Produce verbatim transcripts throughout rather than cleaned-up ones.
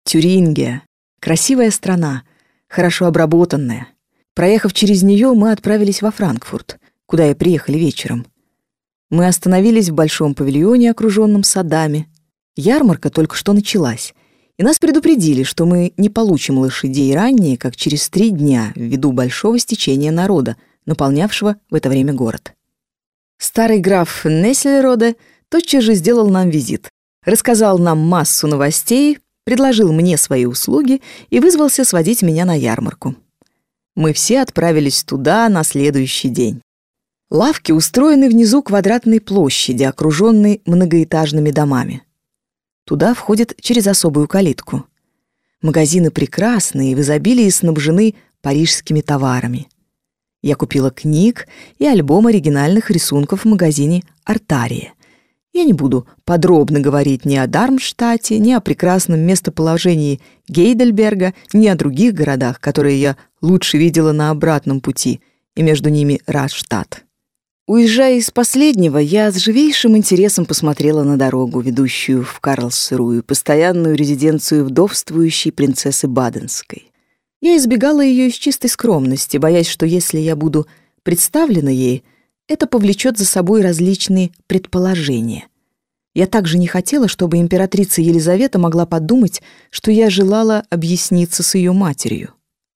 Тюрингия. Красивая страна, хорошо обработанная. Проехав через нее, мы отправились во Франкфурт, куда и приехали вечером. Мы остановились в большом павильоне, окруженном садами. Ярмарка только что началась, и нас предупредили, что мы не получим лошадей ранее, как через три дня, ввиду большого стечения народа, наполнявшего в это время город. Старый граф Нессельроде тотчас же сделал нам визит, рассказал нам массу новостей, предложил мне свои услуги и вызвался сводить меня на ярмарку. Мы все отправились туда на следующий день. Лавки устроены внизу квадратной площади, окруженной многоэтажными домами. Туда входят через особую калитку. Магазины прекрасные и в изобилии снабжены парижскими товарами. Я купила книг и альбом оригинальных рисунков в магазине «Артария». Я не буду подробно говорить ни о Дармштадте, ни о прекрасном местоположении Гейдельберга, ни о других городах, которые я лучше видела на обратном пути, и между ними Радштадт. Уезжая из последнего, я с живейшим интересом посмотрела на дорогу, ведущую в Карлсруэ, постоянную резиденцию вдовствующей принцессы Баденской. Я избегала ее из чистой скромности, боясь, что если я буду представлена ей, это повлечет за собой различные предположения. Я также не хотела, чтобы императрица Елизавета могла подумать, что я желала объясниться с ее матерью.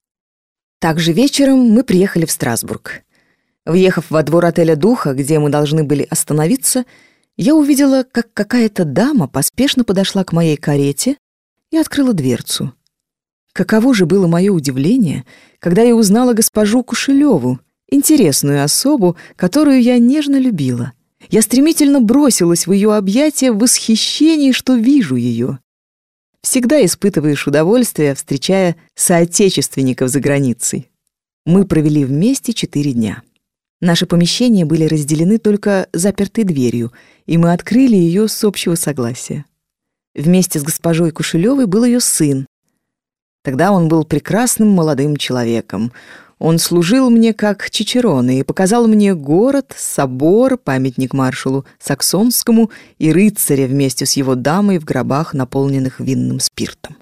Также вечером мы приехали в Страсбург. Въехав во двор отеля «Духа», где мы должны были остановиться, я увидела, как какая-то дама поспешно подошла к моей карете и открыла дверцу. Каково же было мое удивление, когда я узнала госпожу Кушелеву, интересную особу, которую я нежно любила. Я стремительно бросилась в ее объятия в восхищении, что вижу ее. Всегда испытываешь удовольствие, встречая соотечественников за границей. Мы провели вместе четыре дня. Наши помещения были разделены только запертой дверью, и мы открыли ее с общего согласия. Вместе с госпожой Кушелевой был ее сын. Тогда он был прекрасным молодым человеком. Он служил мне как чичероне и показал мне город, собор, памятник маршалу Саксонскому и рыцаря вместе с его дамой в гробах, наполненных винным спиртом.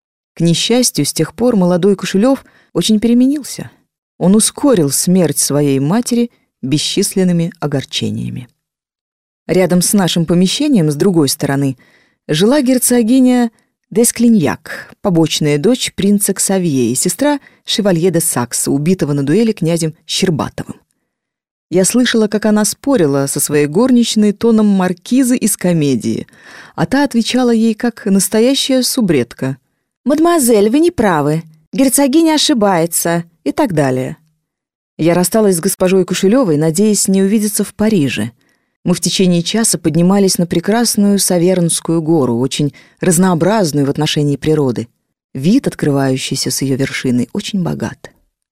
К несчастью, с тех пор молодой Кушелев очень переменился. Он ускорил смерть своей матери бесчисленными огорчениями. Рядом с нашим помещением, с другой стороны, жила герцогиня Десклиньяк, побочная дочь принца Ксавье и сестра шевалье де Сакса, убитого на дуэли князем Щербатовым. Я слышала, как она спорила со своей горничной тоном маркизы из комедии, а та отвечала ей как настоящая субредка: «Мадемуазель, вы не правы, герцогиня ошибается», и так далее. Я рассталась с госпожой Кушелевой, надеясь не увидеться в Париже. Мы в течение часа поднимались на прекрасную Савернскую гору, очень разнообразную в отношении природы. Вид, открывающийся с ее вершины, очень богат.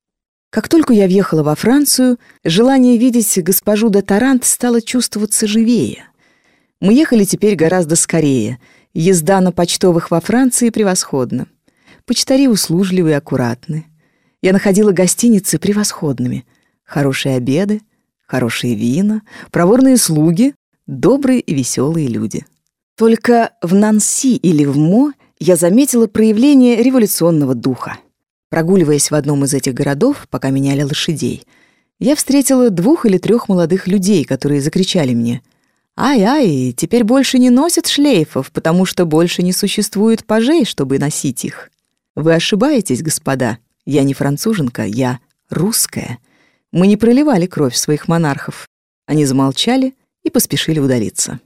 Как только я въехала во Францию, желание видеть госпожу де Тарант стало чувствоваться живее. Мы ехали теперь гораздо скорее. Езда на почтовых во Франции превосходна. Почтари услужливы и аккуратны. Я находила гостиницы превосходными. Хорошие обеды, хорошие вина, проворные слуги, добрые и веселые люди. Только в Нанси или в Мо я заметила проявление революционного духа. Прогуливаясь в одном из этих городов, пока меняли лошадей, я встретила двух или трех молодых людей, которые закричали мне: «Ай-ай, теперь больше не носят шлейфов, потому что больше не существует пажей, чтобы носить их». Вы ошибаетесь, господа. Я не француженка, я русская. Мы не проливали кровь своих монархов. Они замолчали и поспешили удалиться.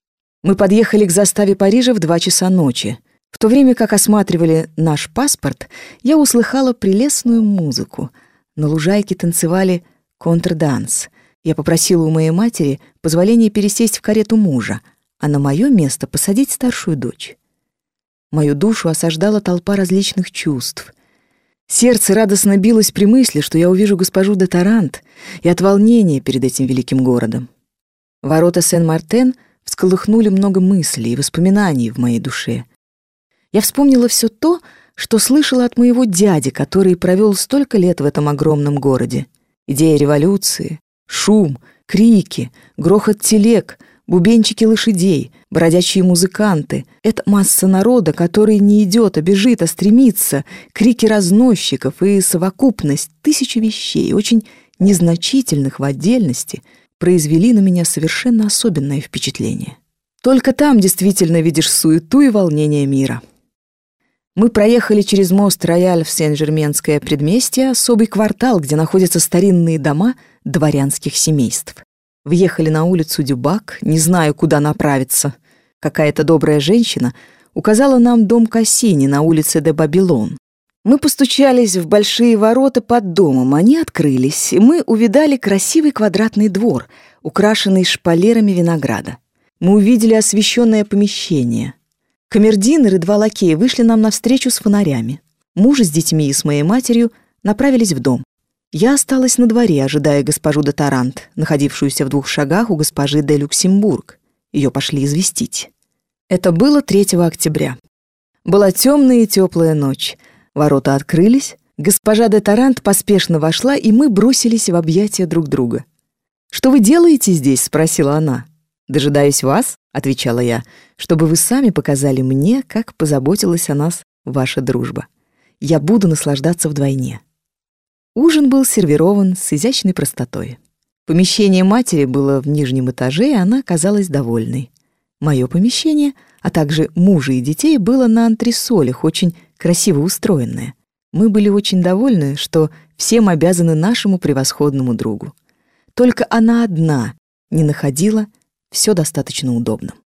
Мы подъехали к заставе Парижа в два часа ночи. В то время как осматривали наш паспорт, я услыхала прелестную музыку. На лужайке танцевали контрданс. Я попросила у моей матери позволения пересесть в карету мужа, а на мое место посадить старшую дочь. Мою душу осаждала толпа различных чувств. Сердце радостно билось при мысли, что я увижу госпожу де Тарант, и от волнения перед этим великим городом. Ворота Сен-Мартен всколыхнули много мыслей и воспоминаний в моей душе. Я вспомнила все то, что слышала от моего дяди, который провел столько лет в этом огромном городе. Идея революции, шум, крики, грохот телег, бубенчики лошадей, бродячие музыканты. Это масса народа, который не идет, а бежит, а стремится, крики разносчиков и совокупность тысячи вещей, очень незначительных в отдельности, произвели на меня совершенно особенное впечатление. Только там действительно видишь суету и волнение мира. Мы проехали через мост Рояль в Сен-Жерменское предместье, особый квартал, где находятся старинные дома дворянских семейств. Въехали на улицу Дюбак, не знаю, куда направиться. Какая-то добрая женщина указала нам дом Кассини на улице де Бабилон. Мы постучались в большие ворота под домом, они открылись, и мы увидали красивый квадратный двор, украшенный шпалерами винограда. Мы увидели освещенное помещение. Камердинер и два лакея вышли нам навстречу с фонарями. Муж с детьми и с моей матерью направились в дом. Я осталась на дворе, ожидая госпожу де Тарант, находившуюся в двух шагах у госпожи де Люксембург. Ее пошли известить. Это было третьего октября. Была темная и теплая ночь. Ворота открылись, госпожа де Тарант поспешно вошла, и мы бросились в объятия друг друга. «Что вы делаете здесь?» — спросила она. «Дожидаюсь вас», — отвечала я, «чтобы вы сами показали мне, как позаботилась о нас ваша дружба. Я буду наслаждаться вдвойне». Ужин был сервирован с изящной простотой. Помещение матери было в нижнем этаже, и она казалась довольной. Мое помещение, а также мужа и детей, было на антресолях, очень красиво устроенное. Мы были очень довольны, что всем обязаны нашему превосходному другу. Только она одна не находила все достаточно удобным.